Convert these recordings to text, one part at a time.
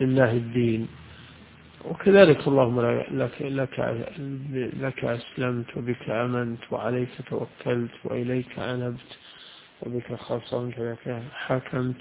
لله الدين. وكذلك اللهم لك أسلمت وبك آمنت وعليك توكلت وإليك أنبت وبك خاصمت ولك حكمت.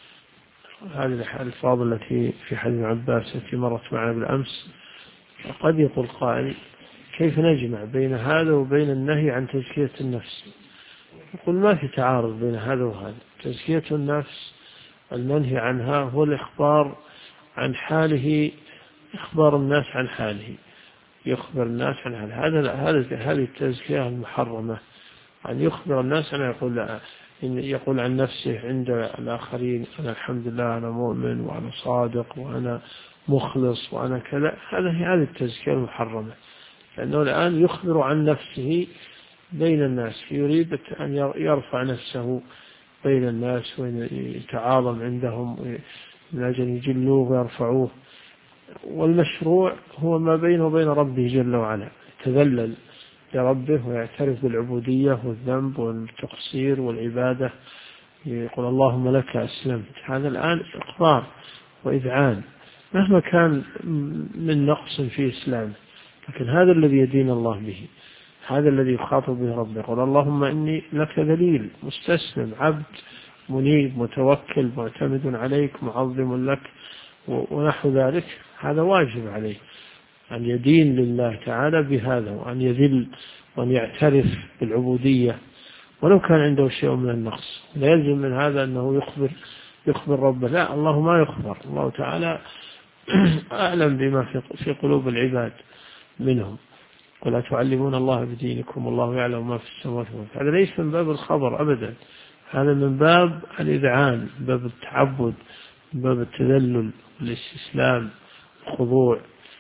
هذه الألفاظ التي في حديث عباس التي مرت معنا بالأمس. قد يقول قائل كيف نجمع بين هذا وبين النهي عن تزكية النفس؟ يقول ما في تعارض بين هذا وهذا. تزكية النفس المنهي عنها هو الإخبار عن حاله، إخبار الناس عن حاله، يخبر الناس عن حاله. هذه التزكية المحرمة، أن يخبر الناس أن يقول عن نفسه عند الآخرين أنا الحمد لله أنا مؤمن وأنا صادق وأنا مخلص وأنا كذا. هذه التزكية المحرمة، لأنه الآن يخبر عن نفسه بين الناس، يريد أن يرفع نفسه بين الناس ويتعاظم عندهم من أجل يجلوه ويرفعوه. والمشروع هو ما بينه وبين ربه جل وعلا، يتذلل لربه ويعترف بالعبودية والذنب والتقصير والعبادة، يقول اللهم لك أسلمت. هذا الآن إقرار وإذعان مهما كان من نقص في إسلامه، لكن هذا الذي يدين الله به، هذا الذي يخاطب به ربه، يقول اللهم إني لك ذليل مستسلم عبد منيب متوكل معتمد عليك معظم لك ونحو ذلك. هذا واجب عليه أن يدين لله تعالى بهذا، وأن يذل وأن يعترف بالعبودية ولو كان عنده شيء من النقص. لا يلزم من هذا أنه يخبر ربه، لا، الله ما يخبر، الله تعالى أعلم بما في قلوب العباد منهم. ولا تعلمون الله بدينكم والله يعلم ما في السماوات والأرض. هذا ليس من باب الخبر أبدا، هذا من باب الإذعان، من باب التعبد، من باب التذلل والاستسلام والخضوع.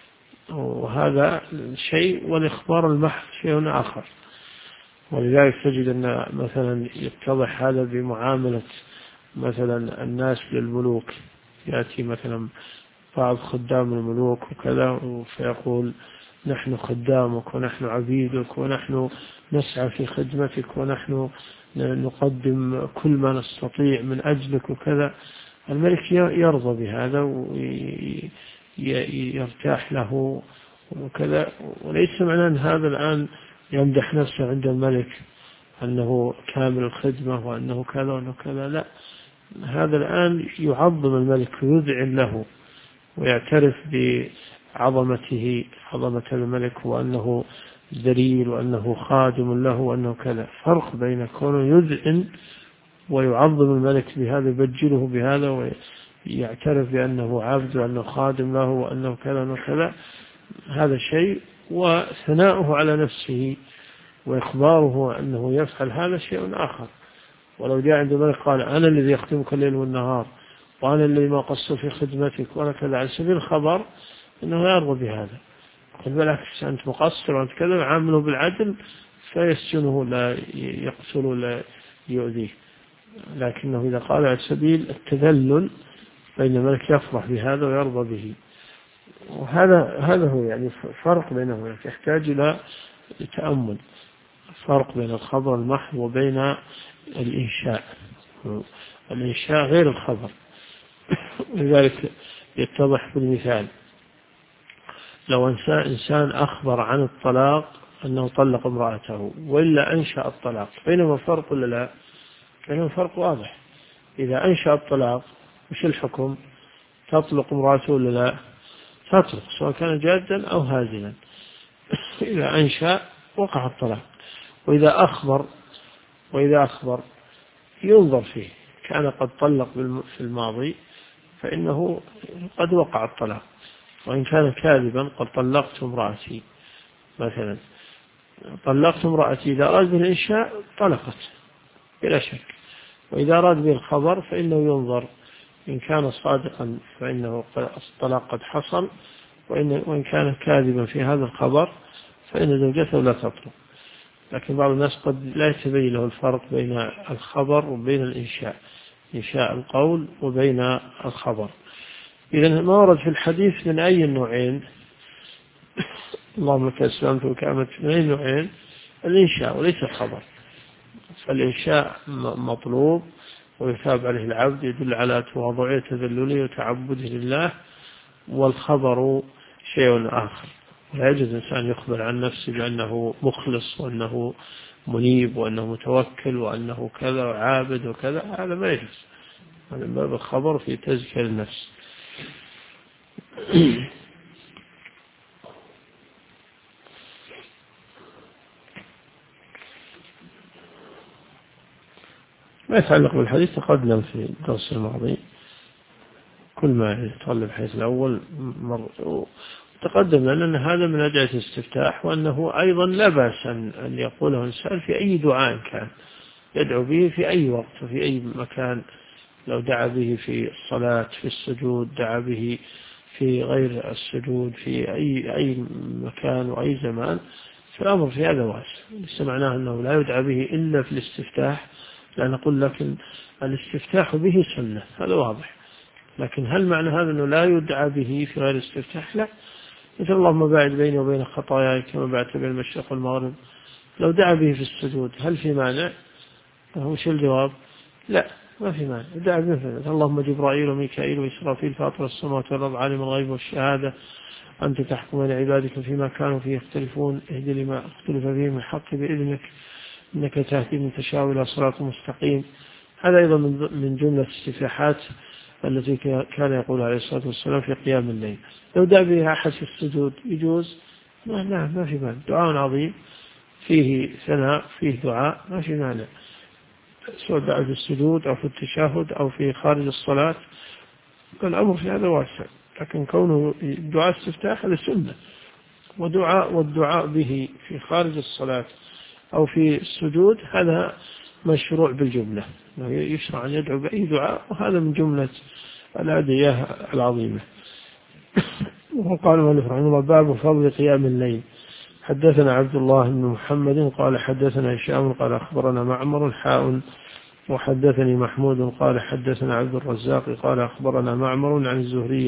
وهذا شيء، والإخبار المحض شيء آخر. ولذلك تجد أن مثلا يتضح هذا بمعاملة مثلا الناس للملوك. يأتي مثلا بعض خدام الملوك وكذا فيقول نحن خدامك ونحن عبيدك ونحن نسعى في خدمتك ونحن نقدم كل ما نستطيع من أجلك وكذا. الملك يرضى بهذا ويرتاح له وكذا، وليس معنى أن هذا الآن يمدح نفسه عند الملك أنه كامل الخدمة وأنه كذا وأنه كذا، لا، هذا الآن يعظم الملك ويذعن له ويعترف بعظمته، عظمة الملك، وأنه ذليل وأنه خادم له وأنه كذا. فرق بين كونه يذعن ويعظم الملك بهذا، يبجله بهذا ويعترف بأنه عبد وأنه خادم له وأنه كذا وأنه كذا، هذا شيء، وثناؤه على نفسه وإخباره أنه يفعل هذا شيء آخر. ولو جاء عند الملك قال أنا الذي يخدمك الليل والنهار وأنا الذي ما قصر في خدمتك وأنا كذا، على سبيل الخبر، إنه يرضى بهذا. قل بالعكس أنت مقصر وأنت كذا، عامله بالعدل فيسجنه لا يقتله لا يؤذيه. لكنه إذا قال على سبيل التذلل فإن الملك يفرح بهذا ويرضى به. وهذا هو يعني فرق بينهما، يحتاج إلى تأمل. فرق بين الخبر المحض وبين الإنشاء. الإنشاء غير الخبر. لذلك يتضح بالمثال، لو إنسان أخبر عن الطلاق أنه طلق امرأته وإلا أنشأ الطلاق، بينما فرق ولا لا؟ بينما فرق واضح. إذا أنشأ الطلاق وش الحكم؟ تطلق امرأته ولا لا؟ تطلق، سواء كان جادا أو هازلا. إذا أنشأ وقع الطلاق. وإذا أخبر ينظر فيه، كان قد طلق في الماضي فإنه قد وقع الطلاق. وإن كان كاذبا قد طلقت امرأتي مثلا، طلقت امرأتي، إذا أراد بالإنشاء طلقت بلا شك. وإذا أراد بالخبر فإنه ينظر، إن كان صادقا فإنه الطلاق قد حصل، وإن كان كاذبا في هذا الخبر فإن زوجته لا تطلق. لكن بعض الناس قد لا يتبين له الفرق بين الخبر وبين الإنشاء، إنشاء القول وبين الخبر. إذا ما ورد في الحديث من أي النوعين، اللهم لك أسلمت وكامت، من أي النوعين؟ الإنشاء وليس الخبر. فالإنشاء مطلوب ويثاب عليه العبد، يدل على تواضعه تذلله وتعبده لله، والخبر شيء آخر. لا يجوز الإنسان يخبر عن نفسه بأنه مخلص وأنه منيب وأنه متوكل وأنه كذا وعابد وكذا، هذا ما يجوز. هذا من باب الخبر في تزكية النفس. ما يتعلق بالحديث تقدم في الدرس الماضي، كل ما يتطلب الحديث الأول تقدم لنا أن هذا من أدعية الاستفتاح، وأنه أيضا لا بأس أن يقوله إنسان في أي دعاء كان يدعو به في أي وقت وفي أي مكان. لو دعا به في الصلاة في السجود، دعا به في غير السجود، في أي مكان وأي زمان، فالأمر في هذا واسع. ليس معناه أنه لا يدعى به إلا في الاستفتاح، لا نقول، لكن الاستفتاح به سنة، هذا واضح. لكن هل معنى هذا أنه لا يدعى به في غير الاستفتاح؟ لا. مثل اللهم باعد بيني وبين خطاياي كما بعدت بين المشرق والمغرب، لو دعا به في السجود هل في مانع؟ وش الجواب؟ لا، ما في مانع. دعا به اللهم جبرائيل وميكائيل وإسرافيل فاطر السماوات والأرض عالم الغيب والشهادة أنت تحكم بين عبادك فيما كانوا فيه يختلفون اهد لما اختلف فيه من الحق بإذنك إنك تهدي من تشاء إلى صراط مستقيم. هذا أيضا من جملة الاستفتاحات التي كان يقول عليه الصلاة والسلام في قيام الليل. لو دعا بها أحد في السجود يجوز؟ لا، ما في مانع. دعاء عظيم فيه ثناء فيه دعاء، ما في مانع، سواء دعا في السجود أو في التشهد أو في خارج الصلاة، الأمر في هذا واسع. لكن كونه دعاء استفتاح هذا سنة، والدعاء به في خارج الصلاة أو في السجود هذا مشروع بالجملة، يشرع أن يدعو بأي دعاء، وهذا من جملة الأدعية العظيمة. وقال المؤلف رحمه الله باب فضل قيام الليل. حدثنا عبد الله بن محمد قال حدثنا هشام قال أخبرنا معمر حاء وحدثني محمود قال حدثنا عبد الرزاق قال أخبرنا معمر عن الزهري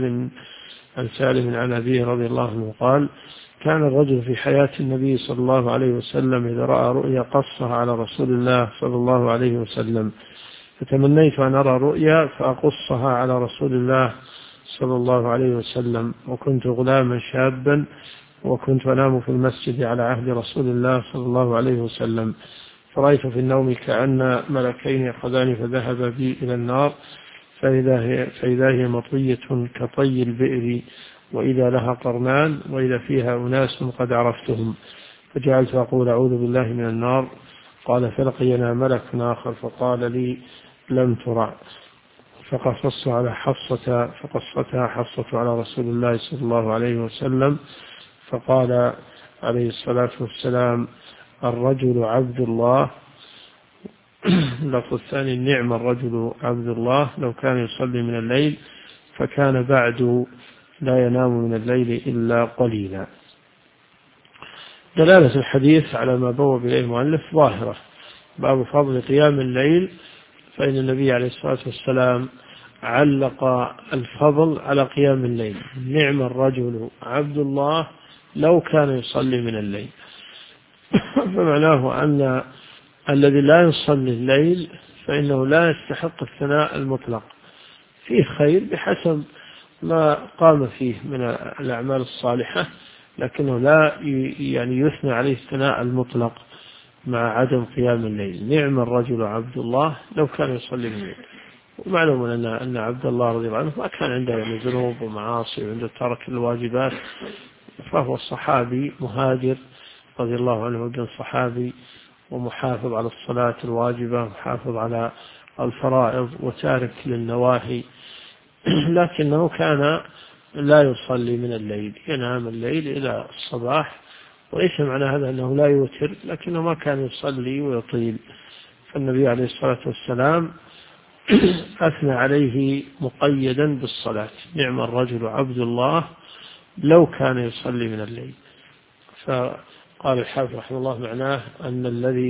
عن سالم عن أبيه رضي الله عنه قال كان الرجل في حياة النبي صلى الله عليه وسلم إذا رأى رؤيا قصها على رسول الله صلى الله عليه وسلم، فتمنيت أن أرى رؤيا فأقصها على رسول الله صلى الله عليه وسلم، وكنت غلاما شابا وكنت أنام في المسجد على عهد رسول الله صلى الله عليه وسلم، فرأيت في النوم كأن ملكين يأخذان فذهب بي إلى النار فإذا هي مطوية كطي البئر، وإذا لها قرنان، وإذا فيها أناس قد عرفتهم، فجعلت أقول أعوذ بالله من النار. قال فلقينا ملك آخر فقال لي لم ترع، فقصصتها حفصة على رسول الله صلى الله عليه وسلم، فقال عليه الصلاة والسلام الرجل عبد الله. اللفظ الثاني نعم الرجل عبد الله لو كان يصلي من الليل فكان بعد لا ينام من الليل إلا قليلا. دلالة الحديث على ما بوب إليه المؤلف ظاهرة، باب فضل قيام الليل، فإن النبي عليه الصلاة والسلام علق الفضل على قيام الليل. نعم الرجل عبد الله لو كان يصلي من الليل. فمعناه أن الذي لا يصلي الليل فإنه لا يستحق الثناء المطلق، فيه خير بحسب ما قام فيه من الأعمال الصالحة، لكنه لا يثنى عليه الثناء المطلق مع عدم قيام الليل. نعم الرجل عبد الله لو كان يصلي الليل. ومعلوم أن عبد الله رضي الله عنه ما كان عنده ذنوب ومعاصي وعنده ترك الواجبات، فهو صحابي مهاجر رضي الله عنه، وابن صحابي ومحافظ على الصلاة الواجبة، محافظ على الفرائض وتارك للنواهي، لكنه كان لا يصلي من الليل، ينام الليل إلى الصباح. وليس معنى هذا أنه لا يوتر، لكنه ما كان يصلي ويطيل. فالنبي عليه الصلاة والسلام أثنى عليه مقيدا بالصلاة. نعم الرجل عبد الله لو كان يصلي من الليل. فقال الحافظ رحمه الله معناه أن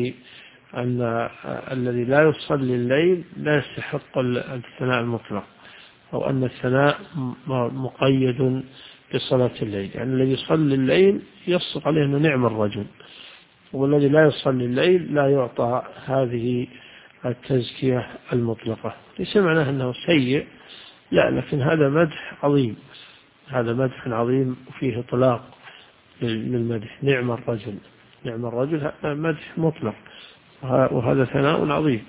الذي لا يصلي الليل لا يستحق الثناء المطلق، أو أن الثناء مقيد بصلاة الليل. يعني الذي يصلي الليل يصدق عليه أنه نعم الرجل، والذي لا يصلي الليل لا يعطى هذه التزكية المطلقة. ليس معناه أنه سيء، لا، لكن هذا مدح عظيم، هذا مدح عظيم وفيه إطلاق للمدح. نعم الرجل، نعم الرجل، هذا مدح مطلق، وهذا ثناء عظيم،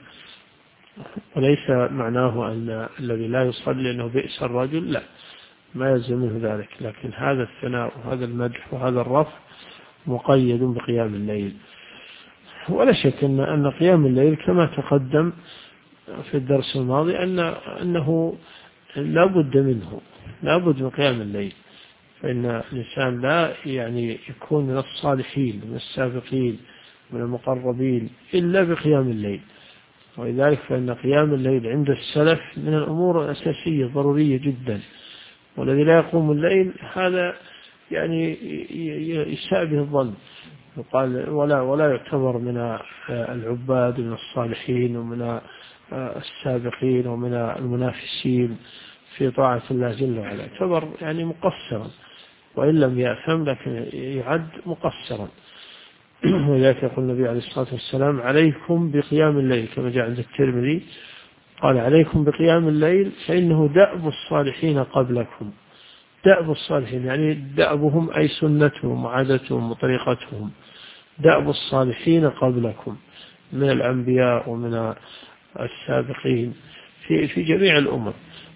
وليس معناه أن الذي لا يصلي أنه بئس الرجل، لا، ما يلزم منه ذلك، لكن هذا الثناء وهذا المدح وهذا الرفع مقيد بقيام الليل. ولا شك أن قيام الليل كما تقدم في الدرس الماضي أنه لا بد منه، لا بد من قيام الليل، فإن الإنسان لا يعني يكون من الصالحين من السابقين من المقربين إلا بقيام الليل. ولذلك فإن قيام الليل عند السلف من الأمور الأساسية ضرورية جدا، والذي لا يقوم الليل هذا يعني يساء به الظن، يقال ولا يعتبر من العباد من الصالحين ومن السابقين ومن المنافسين في طاعة الله جل وعلا، يعتبر يعني مقصرا، وإن لم يأثم لكن يعد مقصرا. ولذلك يقول النبي عليه الصلاة والسلام عليكم بقيام الليل، كما جاء عند الترمذي قال عليكم بقيام الليل فإنه دأب الصالحين قبلكم. دأب الصالحين يعني دأبهم أي سنتهم وعادتهم وطريقتهم، دأب الصالحين قبلكم من الأنبياء ومن السابقين في جميع الأمم،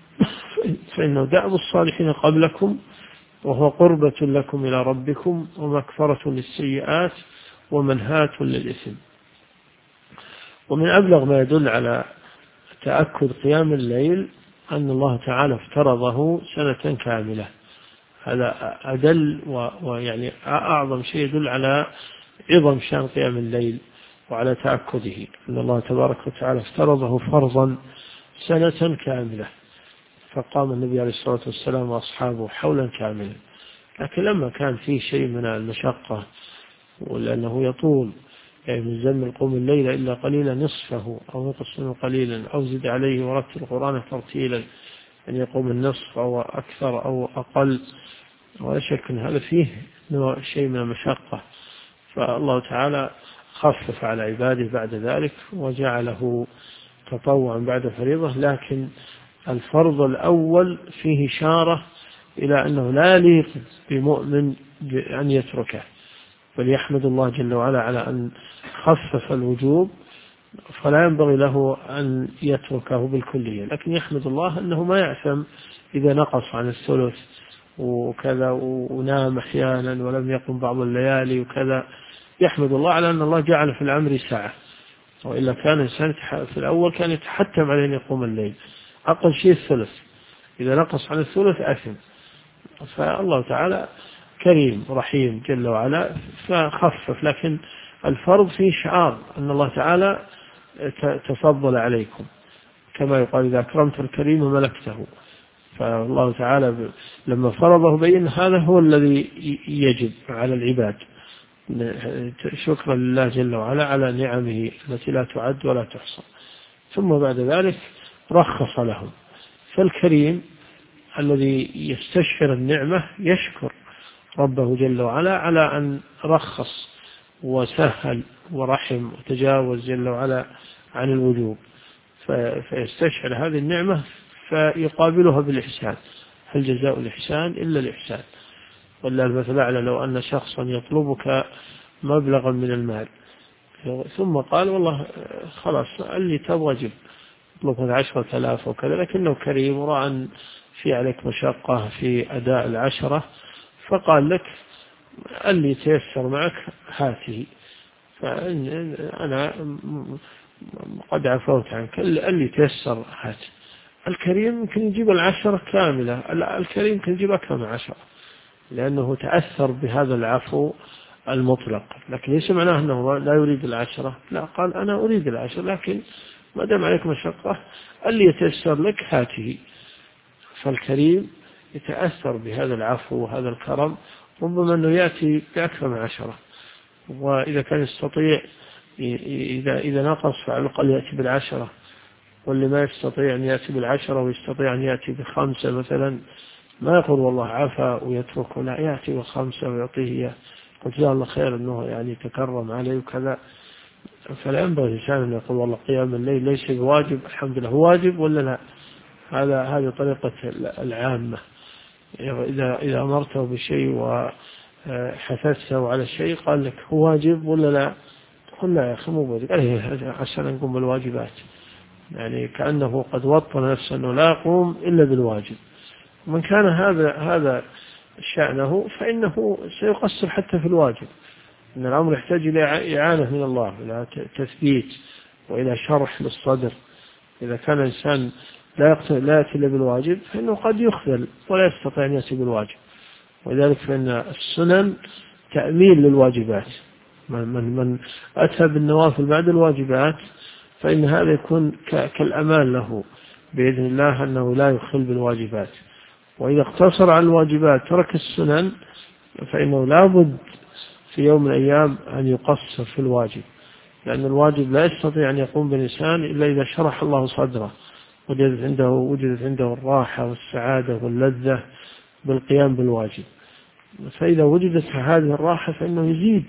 فإنه دأب الصالحين قبلكم، وهو قربة لكم إلى ربكم ومكفرة للسيئات ومنهاة للإثم. ومن أبلغ ما يدل على تأكد قيام الليل أن الله تعالى افترضه سنة كاملة، هذا أدل ويعني أعظم شيء يدل على عظم شأن قيام الليل وعلى تأكده، أن الله تبارك وتعالى افترضه فرضا سنة كاملة، فقام النبي عليه الصلاة والسلام وأصحابه حولا كاملا. لكن لما كان فيه شيء من المشقة ولأنه يطول، يعني من زمن قوم الليل إلا قليلا نصفه أو نقص منه قليلا أو زد عليه ورتل القرآن ترتيلا، أن يقوم النصف أو أكثر أو أقل، ولا شك أن هذا فيه شيء من المشقة، فالله تعالى خفف على عباده بعد ذلك وجعله تطوعا بعد فريضة. لكن الفرض الأول فيه إشارة إلى أنه لا يليق بمؤمن أن يتركه، بل يحمد الله جل وعلا على أن خفف الوجوب، فلا ينبغي له أن يتركه بالكلية، لكن يحمد الله أنه ما يأثم إذا نقص عن الثلث وكذا ونام أحيانا ولم يقم بعض الليالي وكذا، يحمد الله على أن الله جعل في الأمر ساعة، وإلا كان الإنسان في الأول كان يتحتم عليه أن يقوم الليل، أقل شيء الثلث، إذا نقص عن الثلث أثم. فالله تعالى كريم رحيم جل وعلا فخفف، لكن الفرض فيه شعار أن الله تعالى تفضل عليكم، كما يقال إذا أكرمت الكريم ملكته، فالله تعالى لما فرضه بين هذا هو الذي يجب على العباد، شكرا لله جل وعلا على نعمه التي لا تعد ولا تحصى، ثم بعد ذلك رخص لهم. فالكريم الذي يستشعر النعمة يشكر ربه جل وعلا على أن رخص وسهل ورحم وتجاوز جل وعلا عن الوجوب، فيستشعر هذه النعمة فيقابلها بالإحسان، هل جزاء الإحسان إلا الإحسان. ولا المثل الأعلى لو أن شخصا يطلبك مبلغا من المال ثم قال والله خلاص اللي تبغى جب، يطلبك 10,000 وكذا، لكنه كريم ورأى أن في عليك مشقة في أداء 10، فقال لك اللي تيسر معك هاته، فأنا قد عفوت عنك، اللي تيسر هات. الكريم يمكن يجيب 10 كاملة، الكريم يمكن يجيب أكثر من 10، لأنه تأثر بهذا العفو المطلق، لكن ليس معناه أنه لا يريد 10، لا، قال أنا أريد 10 لكن ما دام عليك مشقة اللي يتيسر لك هاته. فالكريم يتأثر بهذا العفو وهذا الكرم، ربما أنه يأتي بأكثر من 10، وإذا كان يستطيع إذا نقص فعلى الأقل يأتي 10، واللي ما يستطيع أن يأتي 10 ويستطيع أن يأتي 5 مثلا، ما يقول والله عفا ويتركه، لا، يأتي 5 ويعطيه إياه، قلت يا الله خير أنه يعني تكرم عليه وكذا. فلا ينبغي الإنسان أن يقول والله قيام الليل ليس بواجب، الحمد لله هو واجب ولا لا، هذه طريقة العامة. إذا أمرته بشيء وحثثته على شيء قال لك هو واجب ولا لا؟ قل لا يا أخي مو واجب، عشان نقوم بالواجبات، يعني كأنه قد وطن نفسه أنه لا يقوم إلا بالواجب. من كان هذا شأنه فإنه سيقصر حتى في الواجب، إن الأمر يحتاج إلى إعانة من الله، إلى تثبيت وإلى شرح للصدر. إذا كان الإنسان لا يأتي إلا بالواجب فإنه قد يخذل ولا يستطيع أن يأتي بالواجب. ولذلك فإن السنن تأمين للواجبات، من أتى بالنوافل بعد الواجبات فإن هذا يكون كالأمان له بإذن الله أنه لا يخل بالواجبات. وإذا اقتصر على الواجبات ترك السنن فإنه لا بد في يوم من الأيام أن يقصر في الواجب، لأن الواجب لا يستطيع أن يقوم بالإنسان إلا إذا شرح الله صدره وجدت عنده الراحة والسعادة واللذة بالقيام بالواجب. فإذا وجدت هذه الراحة فإنه يزيد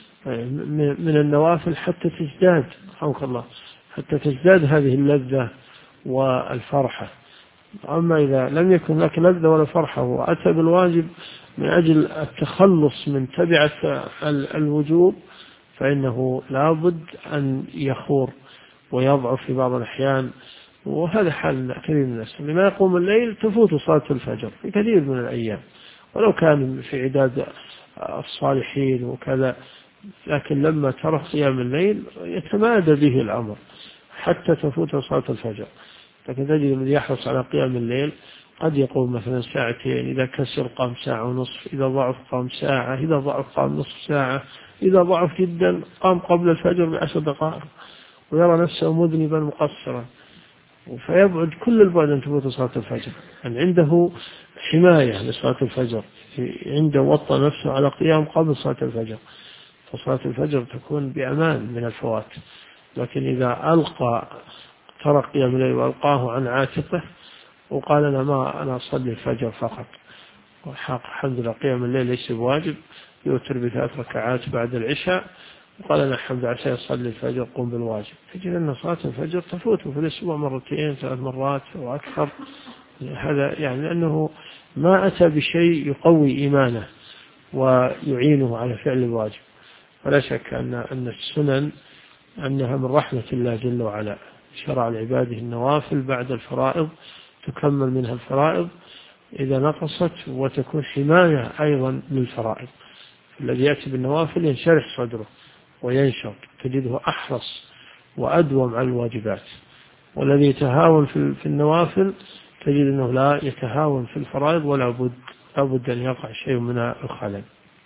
من النوافل حتى تزداد رحمك الله، حتى تزداد هذه اللذة والفرحة. أما إذا لم يكن لك لذة ولا فرحة وأتى بالواجب من أجل التخلص من تبعة الوجوب فإنه لابد أن يخور ويضعف في بعض الأحيان. وهذا حال كثير من الناس، لما يقوم الليل تفوت صلاة الفجر في كثير من الأيام ولو كان في عداد الصالحين وكذا، لكن لما ترك قيام الليل يتمادى به الأمر حتى تفوت صلاة الفجر. لكن تجد الذي يحرص على قيام الليل قد يقوم مثلا ساعتين، إذا كسر قام ساعة ونصف، إذا ضعف قام ساعة، إذا ضعف قام نصف ساعة، إذا ضعف جدا قام قبل الفجر ب10 دقائق، ويرى نفسه مذنبا مقصرا، فيبعد كل البعد أن تفوت صلاة الفجر. أن عنده حماية لصلاة الفجر، عنده وطن نفسه على قيام قبل صلاة الفجر، فصلاة الفجر تكون بأمان من الفوات. لكن إذا ترك قيام الليل وألقاه عن عاتقه وقال أنا أصلي الفجر فقط، الحمد لله قيام الليل ليس بواجب، يوتر ب3 ركعات بعد العشاء، وقال أنا الحمد لله عشان أصلي الفجر قم بالواجب، تجد أن صلاة الفجر تفوته في الأسبوع 2 3 مرات أو أكثر. هذا يعني لأنه ما أتى بشيء يقوي إيمانه ويعينه على فعل الواجب. ولا شك أن السنن أنها من رحمة الله جل وعلا، شرع لعباده النوافل بعد الفرائض تكمل منها الفرائض إذا نقصت، وتكون حماية أيضا للفرائض. الذي يأتي بالنوافل ينشرح صدره وينشط، تجده أحرص وأدوم على الواجبات. والذي يتهاون في النوافل تجد أنه لا يتهاون في الفرائض، ولا بد أن يقع شيء من الخلل.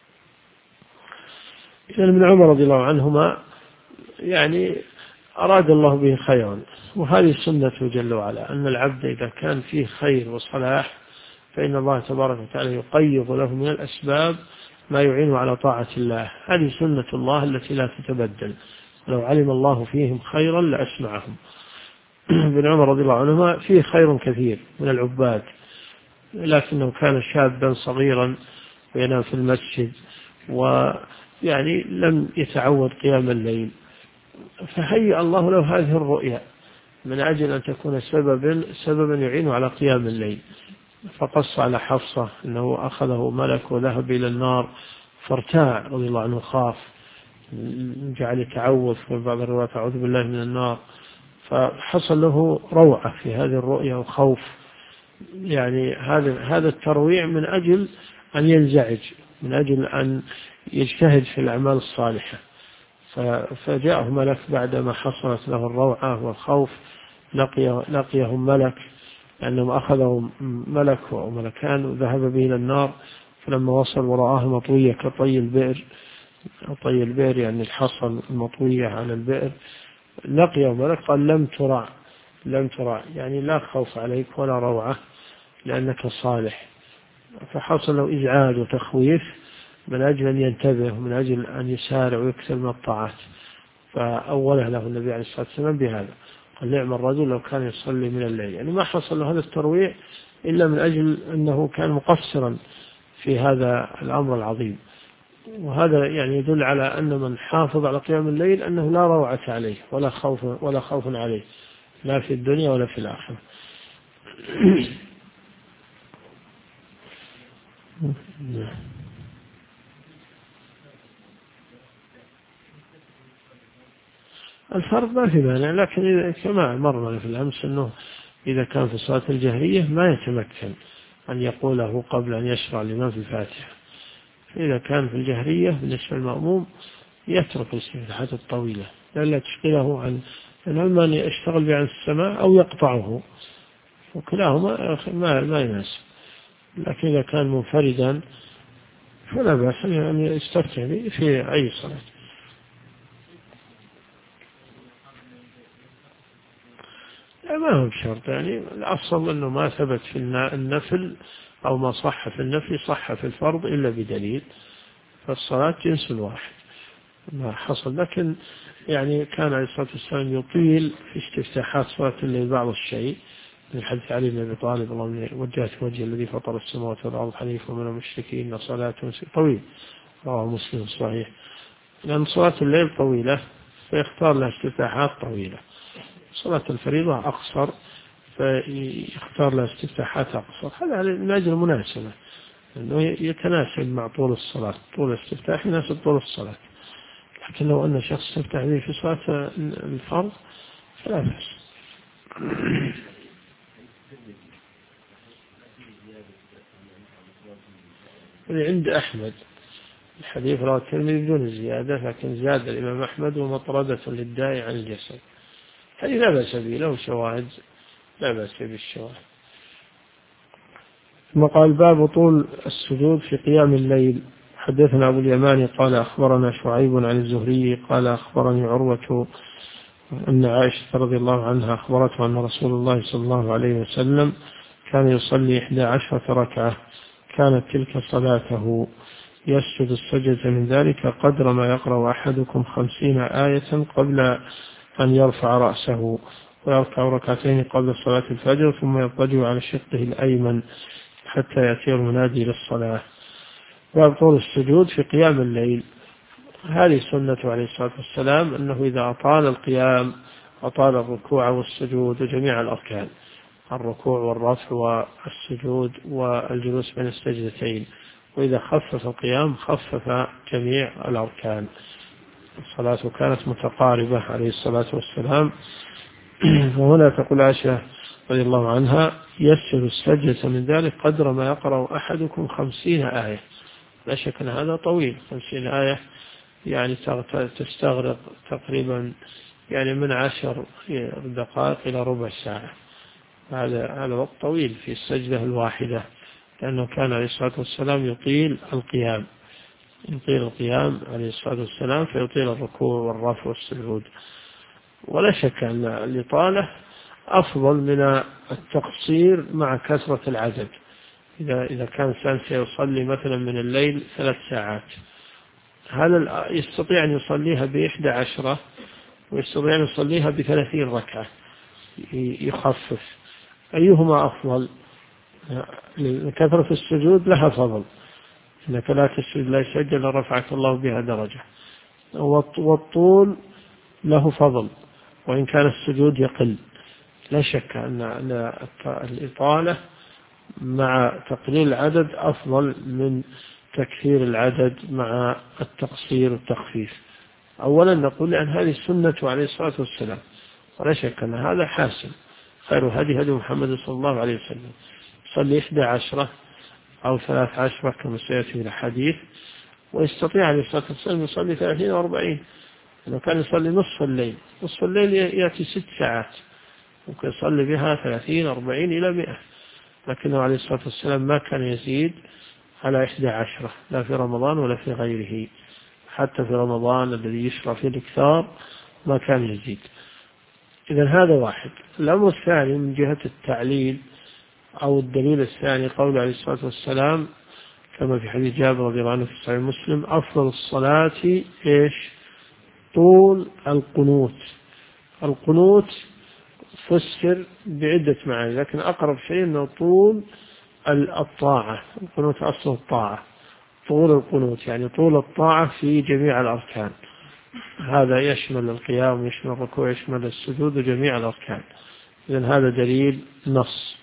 إذن ابن عمر رضي الله عنهما يعني أراد الله به خيرا، وهذه سنته جل وعلا، أن العبد إذا كان فيه خير وصلاح فإن الله تبارك وتعالى يقيض له من الأسباب ما يعين على طاعة الله. هذه سنة الله التي لا تتبدل، لو علم الله فيهم خيرا لأسمعهم. ابن عمر رضي الله عنهما فيه خير كثير من العباد، لكنه كان شابا صغيرا وينام في المسجد، ويعني لم يتعود قيام الليل، فهيأ الله له هذه الرؤيا من أجل أن تكون سببا يعين على قيام الليل. فقص على حفصة أنه أخذه ملك وذهب إلى النار، فارتاع رضي الله عنه، خاف، جعل يتعوذ في بعض الروايات أعوذ بالله من النار، فحصل له روعة في هذه الرؤيا وخوف. يعني هذا الترويع من أجل أن ينزعج، من أجل أن يجتهد في الأعمال الصالحة. فجاءه ملك بعدما حصلت له الروعة والخوف، لقيهم ملك لأنهم أخذهم ملك وملكان وذهب به إلى النار. فلما وصل ورآه مطوية كطي البئر، طي البئر يعني الحصى المطوية على البئر، لقيه ملك قال لم ترى يعني لا خوف عليك ولا روعة لأنك صالح. فحصل له إزعاج وتخويف من أجل أن ينتبه ومن أجل أن يسارع ويكثر من الطاعات. فأوله له النبي عليه الصلاة والسلام بهذا، قال نعم الرجل لو كان يصلي من الليل. يعني ما حصل له هذا الترويع إلا من أجل أنه كان مقصرا في هذا الأمر العظيم. وهذا يعني يدل على أن من حافظ على قيام الليل أنه لا روعة عليه ولا خوف عليه، لا في الدنيا ولا في الآخرة. الفرض ما في مانع، لكن إذا كما مرنا في الأمس أنه إذا كان في الصلاة الجهرية ما يتمكن أن يقوله قبل أن يشرع الإمام في الفاتحة. إذا كان في الجهرية بالنسبة للمأموم يترك الاستفتاحات الطويلة لئلا تشغله عن، إما أن يشتغل به عن السماع أو يقطعه، وكلاهما ما يناسب. لكن إذا كان منفردا فلا بأس أن يستفتح به في أي صلاة. ما هو بشرط، يعني الأصل أنه ما ثبت في النفل أو ما صح في النفل صح في الفرض إلا بدليل، فالصلاة جنس واحد ما حصل. لكن يعني كان عليه الصلاة والسلام يطيل في استفتاحات صلاة الليل بعض الشيء، من حديث علي بن أبي طالب: اللهم وجهت وجه الذي فطر السماوات والأرض حنيفا ومن المشركين صلاة طويل، رواه مسلم صحيح. لأن صلاة الليل طويلة فيختار لها استفتاحات طويلة، صلاة الفريضة أقصر فيختار لها استفتاحات أقصر، هذا من أجل المناسبة، أنه يتناسب مع طول الصلاة، طول الاستفتاح يناسب طول الصلاة. لكن لو أن شخص استفتح به في صلاة الفرض فلا بأس. عند أحمد الحديث رواه الترمذي بدون زيادة، لكن زاد الإمام أحمد: ومطردة للداعي عن الجسد. هذه لا بأس به، له شواهد، لا بأس بالشواهد. ثم قال: باب طول السجود في قيام الليل. حدثنا أبو اليماني قال أخبرنا شعيب عن الزهري قال أخبرني عروة أن عائشة رضي الله عنها أخبرته أن رسول الله صلى الله عليه وسلم كان يصلي 11 ركعة، كانت تلك صلاته، يسجد السجدة من ذلك قدر ما يقرأ أحدكم 50 آية قبل أن يرفع رأسه، ويركع ركعتين قبل صلاة الفجر، ثم يضطجع على شقه الأيمن حتى يأتي المنادي للصلاة. باب طول السجود في قيام الليل. هذه سنة عليه الصلاة والسلام، أنه إذا أطال القيام أطال الركوع والسجود وجميع الأركان، الركوع والرفع والسجود والجلوس بين السجدتين، وإذا خفف القيام خفف جميع الأركان. الصلاة كانت متقاربة عليه الصلاة والسلام. وهنا تقول عائشة رضي الله عنها: يسجد السجدة من ذلك قدر ما يقرأ أحدكم 50 آية. لا شك أن هذا طويل، 50 آية يعني تستغرق تقريبا يعني من 10 دقائق إلى ربع ساعة. هذا وقت طويل في السجدة الواحدة، لأنه كان عليه الصلاة والسلام يطيل القيام عليه الصلاة والسلام، فيطيل الركوع والرفع والسجود. ولا شك أن الإطالة أفضل من التقصير مع كثرة العدد. إذا كان إنسان سيصلي مثلا من الليل 3 ساعات، هذا يستطيع أن يصليها ب11 ويستطيع أن يصليها ب30 ركعة، يخفف. أيهما أفضل؟ كثرة السجود لها فضل، إنك لا تسجد لا يسجد لرفعك الله بها درجة، والطول له فضل وإن كان السجود يقل. لا شك أن الإطالة مع تقليل العدد أفضل من تكثير العدد مع التقصير والتخفيف. أولا نقول أن هذه السنة عليه الصلاة والسلام، ولا شك أن هذا حاسم. خير هدي محمد صلى الله عليه وسلم، صلي 11 أو 13 كما سيأتي في الحديث، ويستطيع عليه الصلاة والسلام يصلي 30 أو 40. لو كان يصلي نصف الليل يأتي 6 ساعات، ممكن يصلي بها 30 40 إلى 100. لكنه عليه الصلاة والسلام ما كان يزيد على 11، لا في رمضان ولا في غيره. حتى في رمضان الذي يشرع فيه الإكثار ما كان يزيد. إذن هذا واحد. الأمر الثاني من جهة التعليل أو الدليل الثاني قول عليه الصلاة والسلام كما في حديث جابر رضي الله عنه في صحيح مسلم: أفضل الصلاة طول القنوت. القنوت فسر بعدة معاني، لكن أقرب شيء أنه طول الطاعة. القنوت أصل الطاعة، طول القنوت يعني طول الطاعة في جميع الأركان. هذا يشمل القيام، يشمل الركوع، يشمل السجود وجميع الأركان. إذن هذا دليل نص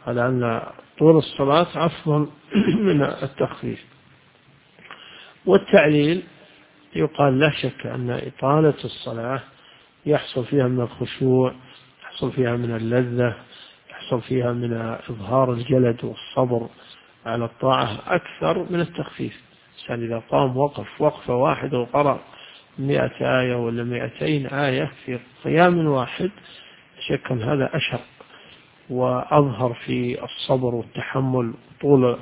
على أن طول الصلاة أفضل من التخفيف. والتعليل يقال لا شك أن إطالة الصلاة يحصل فيها من الخشوع، يحصل فيها من اللذة، يحصل فيها من إظهار الجلد والصبر على الطاعة أكثر من التخفيف. الإنسان إذا قام وقفة واحدة وقرأ 100 آية ولا 200 آية في قيام واحد، شك أن هذا أشق وأظهر في الصبر والتحمل طول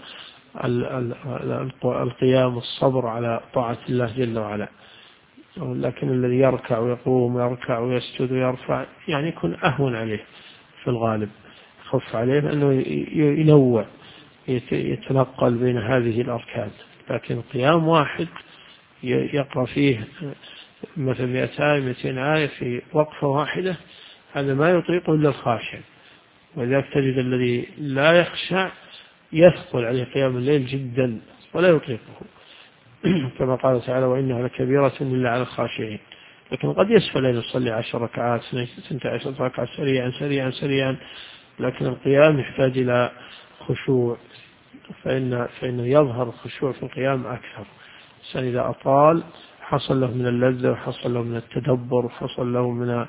القيام والصبر على طاعة الله جل وعلا. لكن الذي يركع ويقوم ويركع ويسجد ويرفع يعني يكون أهون عليه في الغالب، خف عليه لأنه ينوع يتنقل بين هذه الأركان. لكن قيام واحد يقرأ فيه مثل 200 آية في وقفة واحدة، هذا ما يطيق إلا الخاشع. ولذلك تجد الذي لا يخشع يثقل عليه قيام الليل جدا ولا يطيقه كما قال تعالى وإنها لكبيرة إلا على الخاشعين. لكن قد يسهل أن يصلي 10 ركعات 12 ركعة سريعا، لكن القيام يحتاج إلى خشوع، فإنه يظهر الخشوع في القيام أكثر. الإنسان إذا أطال حصل له من اللذة وحصل له من التدبر وحصل له من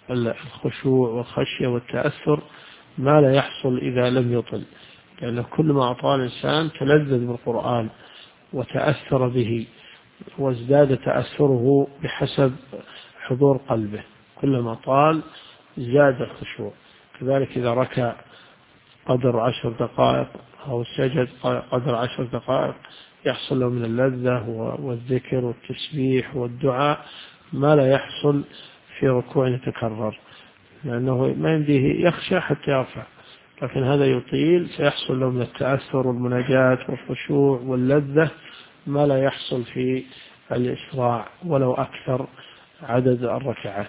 الخشوع والخشية والتأثر ما لا يحصل إذا لم يطل، لأنه كل ما أطال الإنسان تلذذ بالقرآن وتأثر به وازداد تأثره بحسب حضور قلبه، كلما طال زاد الخشوع. كذلك إذا ركع قدر 10 دقائق أو سجد قدر 10 دقائق يحصل له من اللذة والذكر والتسبيح والدعاء ما لا يحصل في ركوع يتكرر، لأنه ما يمديه يخشى حتى يرفع، لكن هذا يطيل سيحصل له من التأثر والمناجاة والخشوع واللذة ما لا يحصل في الإسراع ولو أكثر عدد الركعات.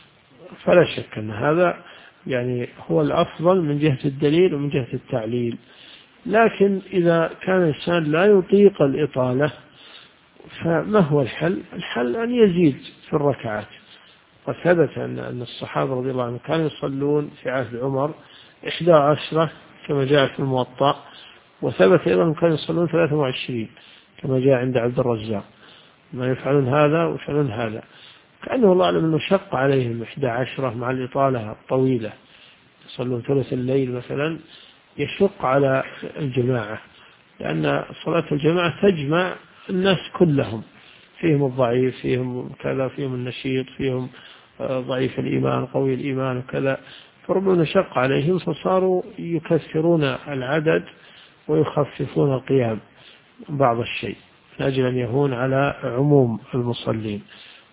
فلا شك أن هذا يعني هو الأفضل من جهة الدليل ومن جهة التعليل. لكن إذا كان الإنسان لا يطيق الإطالة فما هو الحل؟ الحل أن يزيد في الركعات. وثبت أن الصحابة رضي الله عنهم كانوا يصلون في عهد عمر 11 كما جاء في الموطأ، وثبت أيضا أنهم كانوا يصلون 23 كما جاء عند عبد الرزاق، ما يفعلون هذا ويفعلون هذا، كأنه الله أعلم أنه شق عليهم 11 مع الإطالة الطويلة، يصلون ثلث الليل مثلا يشق على الجماعة، لأن صلاة الجماعة تجمع الناس كلهم، فيهم الضعيف فيهم كذا فيهم النشيط فيهم ضعيف الإيمان قوي الإيمان وكذا، فربما شق عليهم فصاروا يكثرون العدد ويخففون القيام بعض الشيء من أجل أن يهون على عموم المصلين.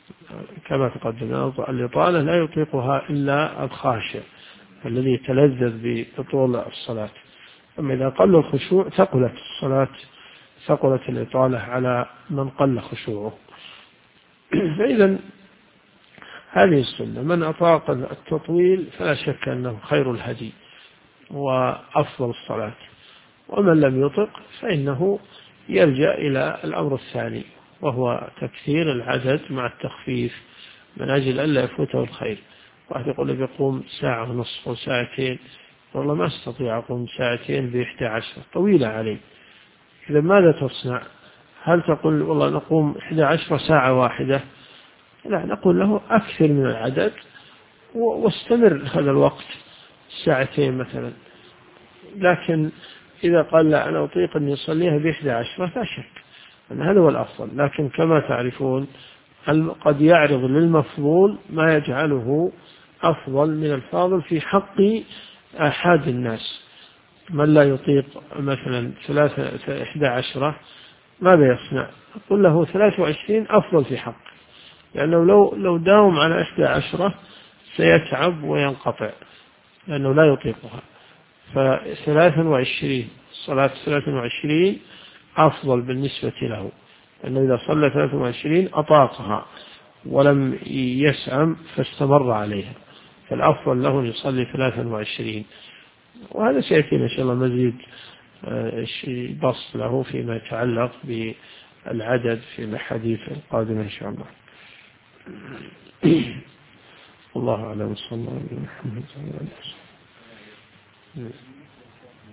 كما تقدم الإطالة لا يطيقها إلا الخاشع الذي يتلذذ بطول الصلاة. أما إذا قل الخشوع ثقلت الصلاة، ثقلت الإطالة على من قل خشوعه. فإذا هذه السنة من أطاق التطويل فلا شك أنه خير الهدي وأفضل الصلاة، ومن لم يطق فإنه يلجأ إلى الأمر الثاني وهو تكثير العدد مع التخفيف من أجل ألا يفوته الخير. واحد يقول بيقوم ساعة ونصف وساعتين، والله ما استطيع أقوم ساعتين ب11 طويلة علي، إذا ماذا تصنع؟ هل تقول والله نقوم 11 ساعة واحدة؟ لا، نقول له أكثر من العدد واستمر هذا الوقت ساعتين مثلا. لكن إذا قال لا أنا أطيق أن يصليها ب11 لا شك أن هذا هو الأفضل، لكن كما تعرفون قد يعرض للمفضول ما يجعله أفضل من الفاضل في حق أحد الناس. من لا يطيق مثلا 11 ماذا يصنع؟ أقول له 23 أفضل في حق، لأنه لو داوم على 11 سيتعب وينقطع لأنه لا يطيقها. ف23 صلاة 23 أفضل بالنسبة له، لأنه إذا صلى 23 أطاقها ولم يسعم فاستمر عليها، فالأفضل له أن يصلي 23. وهذا سيأتينا إن شاء الله مزيد بسط له فيما يتعلق بالعدد في الحديث القادم إن شاء الله. الله أعلم. صلى الله عليه وسلم.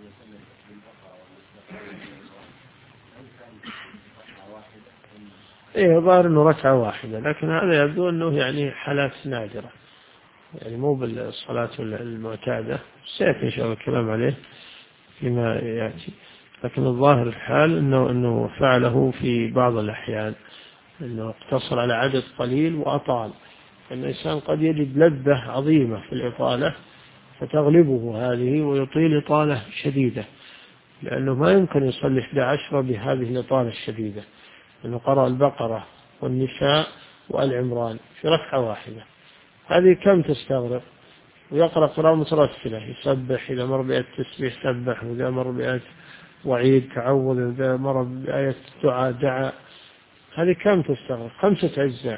إيه ظاهر أنه ركعة واحدة، لكن هذا يبدو أنه يعني حالات نادرة، يعني مو بالصلاة المعتادة. سيأتي إن شاء الله الكلام عليه فيما يأتي. لكن الظاهر الحال أنه فعله في بعض الأحيان، أنه اقتصر على عدد قليل وأطال. أن الإنسان قد يجد لذة عظيمة في الإطالة فتغلبه هذه ويطيل إطالة شديدة، لأنه ما يمكن يصلي 11 بهذه الإطالة الشديدة، أنه قرأ البقرة والنساء وآل عمران في ركعة واحدة، هذه كم تستغرق؟ ويقرأ قراءة مترسلة، يسبح إذا مر بآية التسبيح سبح، وإذا مر بآية وعيد تعوذ، وإذا مر بآية دعاء دعا، هذه كم تستغرق؟ 5 أجزاء،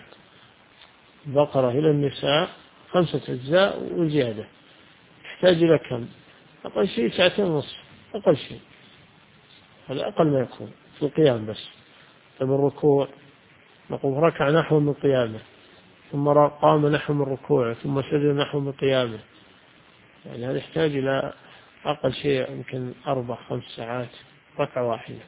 بقرة إلى النساء 5 أجزاء وزيادة، يحتاج إلى كم؟ أقل شيء 2.5 ساعة، أقل شيء، هذا أقل ما يكون في القيام بس. طيب الركوع، نقوم ركع نحو من قيامه، ثم قام نحو من ركوعه، ثم سجد نحو من قيامه، يعني هذا يحتاج إلى أقل شيء يمكن 4-5 ساعات ركعة واحدة،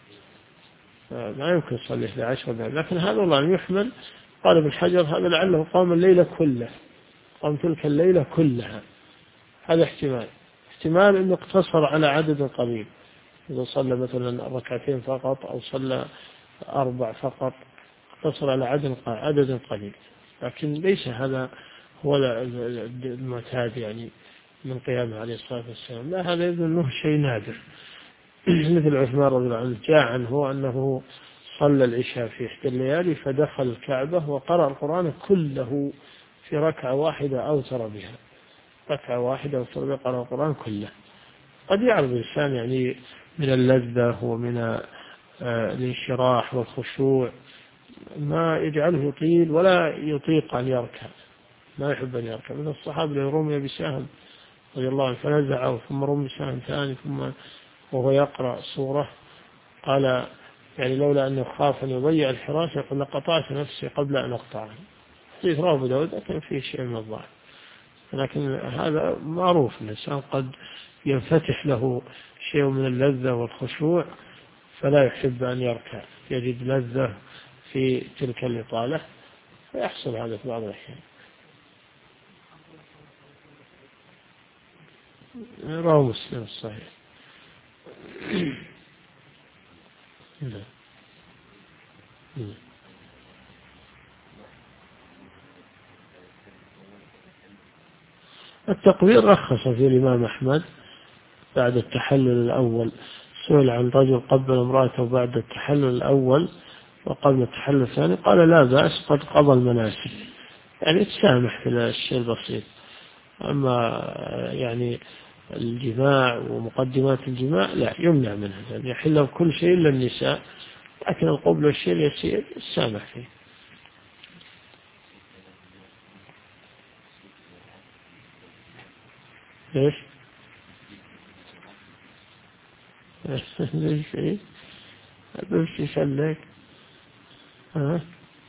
ما يمكن يصلي 11 دقيقة. لكن هذا والله يحمل، قال ابن حجر هذا لعله قام الليلة كلها، قام تلك الليلة كلها، هذا احتمال أنه اقتصر على عدد قليل، إذا صلى مثلا 2 فقط أو صلى 4 فقط، اقتصر على عدد قليل. لكن ليس هذا هو المعتاد يعني من قيامه عليه الصلاة والسلام، لا، هذا يبدو أنه شيء نادر. مثل عثمان رضي الله عنه جاء عنه أنه صلى العشاء في إحدى الليالي فدخل الكعبة وقرأ القرآن كله في ركعة واحدة أوتر بها، ركعة واحدة أوتر بها، قرأ القرآن كله. قد يعرض الإنسان يعني من اللذة ومن الانشراح والخشوع ما يجعله يطيل ولا يطيق أن يركع، ما يحب أن يركع. من الصحابة اللي رمي بسهم رضي الله عنه فنزعه، ثم رمي بسهم ثاني، ثم وهو يقرأ سورة قال يعني لولا أنه خاف أن يضيع الحراسة يقول لقطعت نفسي قبل أن أقطعها. حديث رواه أبو داود لكن فيه شيء من الضعف، لكن هذا معروف. الإنسان قد ينفتح له شيء من اللذة والخشوع فلا يحب أن يركع، يجد لذة في تلك الإطالة فيحصل هذا في بعض الأحيان. رواه مسلم الصحيح. التقبيل رخص فيه الإمام أحمد بعد التحلل الأول، سئل عن رجل قبل امرأته بعد التحلل الأول وقبل التحلل الثاني، قال لا بأس قد قضى المناسك، يعني تسامح في الشيء البسيط. أما يعني الجماع ومقدمات الجماع لا، يمنع منها، يعني يحل كل شيء إلا النساء، لكن القبل والشيء اليسير السامح فيه. ليش؟ ليش إيه؟ بس يسلك ها؟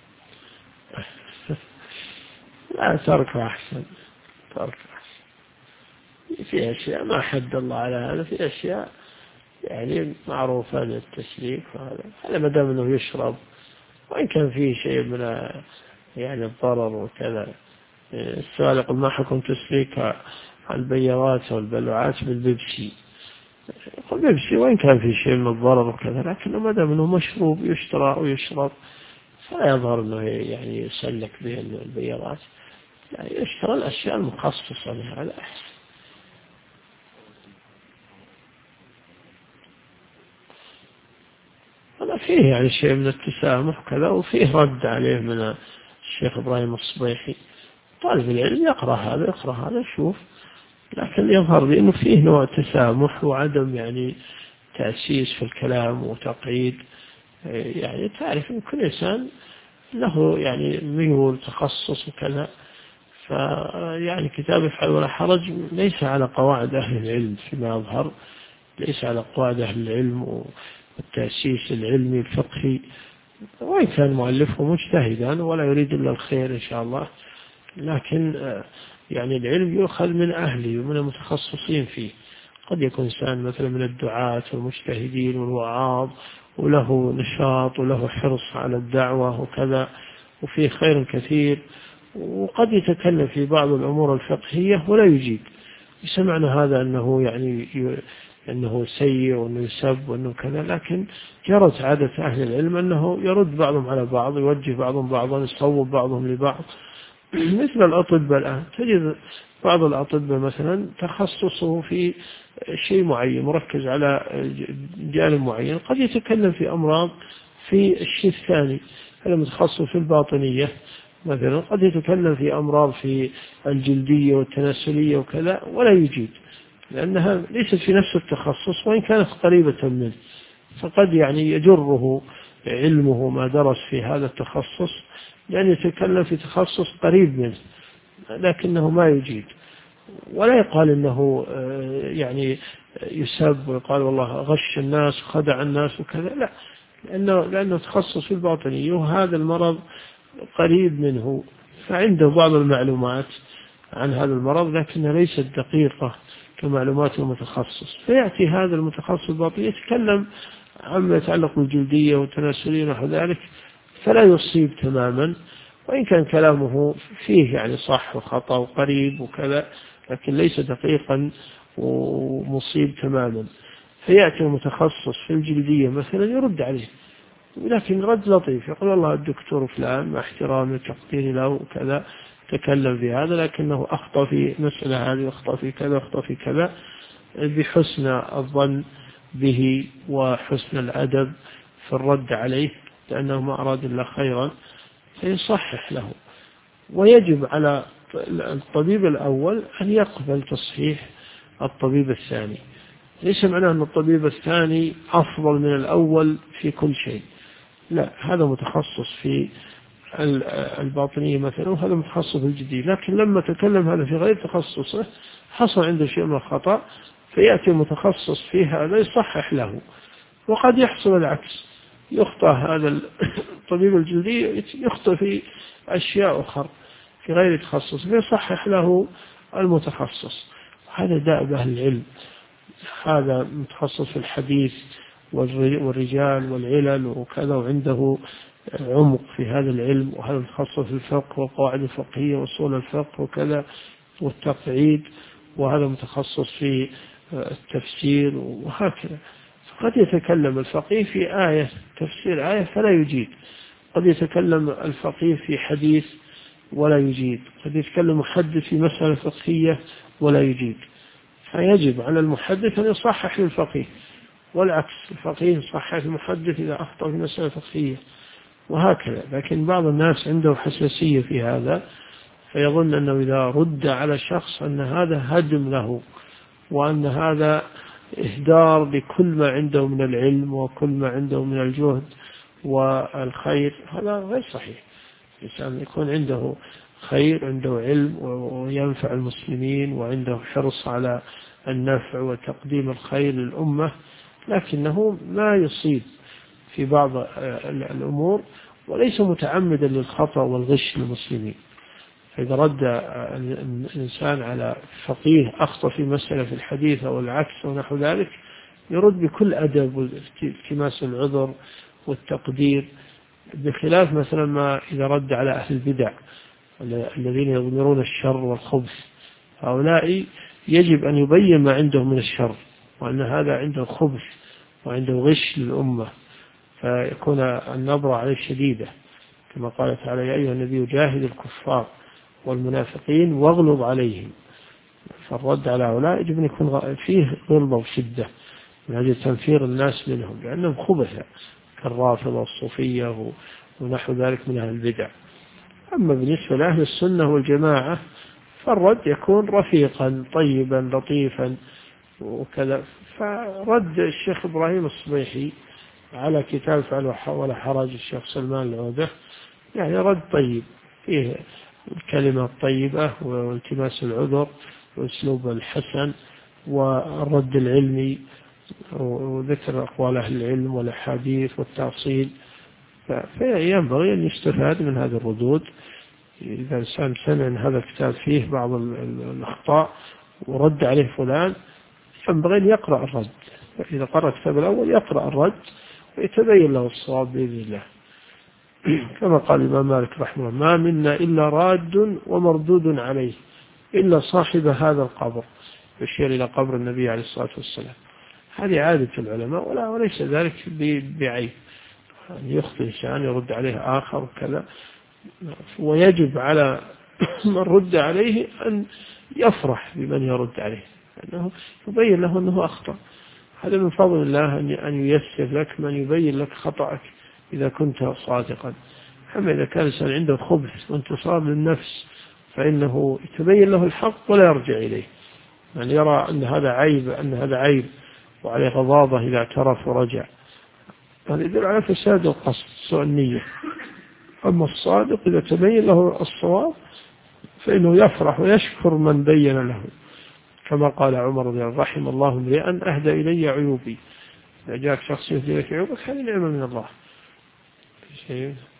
لا، تركه أحسن، تركه أحسن. في أشياء ما حد الله على هذا، في أشياء يعني معروفة للتسليك، هذا ما دام أنه يشرب، وإن كان فيه شيء من يعني الضرر وكذا. السؤال يقول ما حكم تسليك البيارات والبلوعات بالبيبسي؟ يقول بيبسي وإن كان فيه شيء من الضرر وكذا، لكنه ما دام أنه مشروب يشترى ويشرب فلا يظهر أنه يعني يسلك به البيارات، لا، يشترى الأشياء المخصصة لهذا أحسن. هذا فيه يعني شيء من التسامح كذا، وفيه رد عليه من الشيخ إبراهيم الصبيحي. طالب العلم يقرأ هذا يشوف، لكن يظهر لي أنه فيه نوع تسامح وعدم يعني تأسيس في الكلام وتقعيد. يعني تعرف أن كل إنسان له يعني ميول تخصص وكذا، فيعني كتاب افعل ولا حرج ليس على قواعد أهل العلم فيما يظهر، ليس على قواعد أهل العلم والتأسيس العلمي الفقهي، وإن كان مؤلفه مجتهدا ولا يريد إلا الخير إن شاء الله، لكن يعني العلم يؤخذ من أهله ومن المتخصصين فيه. قد يكون إنسان مثلا من الدعاة والمجتهدين والوعاظ وله نشاط وله حرص على الدعوة وكذا وفيه خير كثير، وقد يتكلم في بعض الأمور الفقهية ولا يجيب. ليس معنى هذا أنه يعني أنه سيء وأنه يسب وأنه كذا، لكن جرت عادة أهل العلم أنه يرد بعضهم على بعض، يوجه بعضهم بعضا، يصوب بعضهم لبعض. مثل الأطباء الآن تجد بعض الأطباء مثلا تخصصه في شيء معين، مركز على جانب معين، قد يتكلم في أمراض في الشيء الثاني. هذا متخصص في الباطنية مثلا، قد يتكلم في أمراض في الجلدية والتناسلية وكذا ولا يجيد، لأنها ليست في نفس التخصص وإن كانت قريبة منه. فقد يعني يجره علمه ما درس في هذا التخصص لأن يتكلم في تخصص قريب منه، لكنه ما يجيد. ولا يقال أنه يعني يسب ويقال والله غش الناس وخدع الناس وكذا، لا، لأنه تخصص في الباطنية وهذا المرض قريب منه، فعنده بعض المعلومات عن هذا المرض لكنها ليست دقيقة كمعلومات المتخصص. فيأتي هذا المتخصص الباطني يتكلم عما يتعلق بالجلدية والتناسلية ونحو ذلك، فلا يصيب تماما، وإن كان كلامه فيه يعني صح وخطأ وقريب وكذا، لكن ليس دقيقا ومصيب تماما. فيأتي المتخصص في الجلدية مثلا يرد عليه، لكن رد لطيف، يقول والله الدكتور فلان مع احترامي وتقديري له وكذا تكلم في هذا، لكنه أخطأ في مسألة هذه وأخطأ في كذا وأخطأ في كذا، بحسن الظن به وحسن الأدب في الرد عليه، لأنه ما أراد إلا خيرا، فيصحح له. ويجب على الطبيب الأول أن يقبل تصحيح الطبيب الثاني. ليس معناه أن الطبيب الثاني أفضل من الأول في كل شيء، لا، هذا متخصص في الباطنية مثلا وهذا متخصص في الجديد، لكن لما تكلم هذا في غير تخصصه حصل عنده شيء من الخطأ، فيأتي متخصص في هذا يصحح له. وقد يحصل العكس، يخطأ هذا الطبيب الجلدي يخطئ في أشياء أخرى في غير تخصص فيصحح له المتخصص. هذا دأب أهل العلم، هذا متخصص في الحديث والرجال والعلل وكذا وعنده عمق في هذا العلم، وهذا متخصص في الفقه والقواعد الفقهية وأصول الفقه وكذا والتقعيد، وهذا متخصص في التفسير وهكذا. قد يتكلم الفقيه في آية تفسير آية فلا يجيد، قد يتكلم الفقيه في حديث ولا يجيد، قد يتكلم محدث في مسألة فقهية ولا يجيد. فيجب على المحدث أن يصحح للفقيه، والعكس، الفقيه يصحح المحدث إذا أخطأ في مسألة فقهية وهكذا. لكن بعض الناس عنده حساسية في هذا، فيظن أنه إذا رد على شخص أن هذا هدم له، وأن هذا إهدار لكل ما عنده من العلم وكل ما عنده من الجهد والخير. هذا غير صحيح. الإنسان يكون عنده خير، عنده علم وينفع المسلمين وعنده حرص على النفع وتقديم الخير للأمة، لكنه ما يصيب في بعض الأمور وليس متعمدا للخطأ والغش للمسلمين. فإذا رد الإنسان على فقيه أخطأ في مسألة في الحديث أو العكس ونحو ذلك، يرد بكل أدب والتماس العذر والتقدير، بخلاف مثلا ما إذا رد على أهل البدع الذين يضمرون الشر والخبث. هؤلاء يجب أن يبين ما عندهم من الشر، وأن هذا عنده خبث وعنده غش للأمة، فيكون النظرة عليه شديدة، كما قال تعالى يا أيها النبي جاهد الكفار والمنافقين واغلظ عليهم. فالرد على هؤلاء يجب أن يكون فيه غلظة وشدة من أجل تنفير الناس منهم، لأنهم خبثة كالرافضة والصوفية ونحو ذلك من أهل البدع. أما بالنسبة لأهل السنة والجماعة فالرد يكون رفيقا طيبا لطيفا وكذا. فرد الشيخ إبراهيم الصبيحي على كتاب فعل ولا حرج الشيخ سلمان العودة يعني رد طيب، فيه الكلمة الطيبة والتماس العذر والأسلوب الحسن والرد العلمي وذكر أقوال أهل العلم والأحاديث والتأصيل. فينبغي أن يستفاد من هذه الردود. إذا الإنسان سمع أن هذا الكتاب فيه بعض الأخطاء ورد عليه فلان، ينبغي أن يقرأ الرد، إذا قرأ الكتاب الأول يقرأ الرد ويتبين له الصواب بإذن الله. كما قال الإمام مالك رحمه الله: ما منا إلا راد ومردود عليه إلا صاحب هذا القبر، يشير إلى قبر النبي عليه الصلاة والسلام. هذه عادة العلماء وليس ذلك بعيب، يعني يخطئ إنسان يرد عليه آخر وكذا، ويجب على من رد عليه أن يفرح بمن يرد عليه، أنه يبين له أنه أخطأ. هذا من فضل الله أن ييسر لك من يبين لك خطأك إذا كنت صادقا. أما إذا كان الإنسان عنده خبث وانتصار للنفس فإنه يتبين له الحق ولا يرجع إليه، يعني يرى أن هذا عيب وعليه غضاضة إذا اعترف ورجع. هذا يدل على فساد القصد، سوء النية. أما الصادق إذا تبين له الصواب فإنه يفرح ويشكر من بين له، كما قال عمر رضي الله عنه: رحم الله امرئا أهدى إلي عيوبي. إذا جاءك شخص يهدي لك عيوبك هذه نعمة من الله.